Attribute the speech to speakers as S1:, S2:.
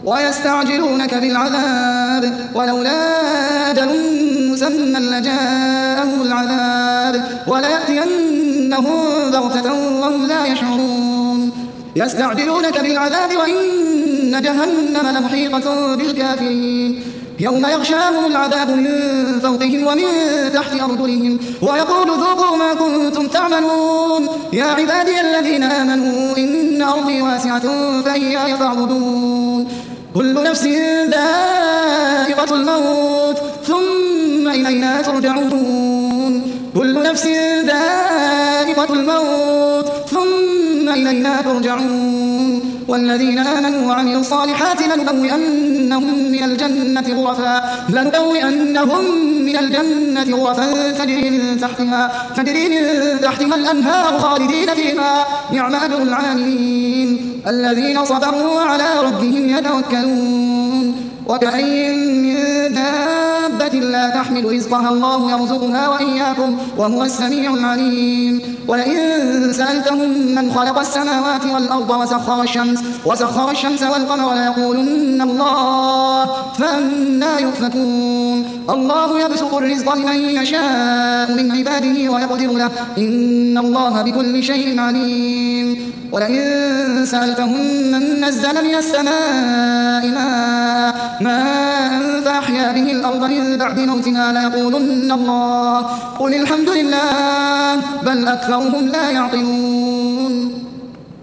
S1: ويستعجلونك بالعذاب ولولا أجل مسمى لجاءهم العذاب وليأتينهم بغتة وهم لا يشعرون يستعجلونك بالعذاب وإن جهنم لمحيطة بالكافرين يوم يغشاهم العذاب من فوقهم ومن تحت أرجلهم ويقول ذوقوا ما كنتم تعملون يا عبادي الذين آمنوا إن أرضي واسعة فإياي فاعبدون كل نفس ذائقة الموت ثم إلينا ترجعون كل نفس ذائقة الموت ثم إلينا ترجعون والذين آمنوا وعملوا الصالحات لنبوئنهم من الجنة غرفا تجري من تحتها الأنهار خالدين فيها نعم أجر العاملين الذين صبروا وعلى ربهم يتوكلون وكأين من دابة لا تحمل رزقها الله يرزقها وإياكم وهو السميع العليم ولئن سألتهم من خلق السماوات والأرض وسخر الشمس والقمر ليقولن الله فأنى يؤفكون الله يبسط الرزق لمن يشاء من عباده ويقدر له إن الله بكل شيء عليم ولئن سألتهم من نزل من السماء ماء فأحيا به الأرض من بعد موتها ليقولن الله قل الحمد لله بل أكثرهم لا يعقلون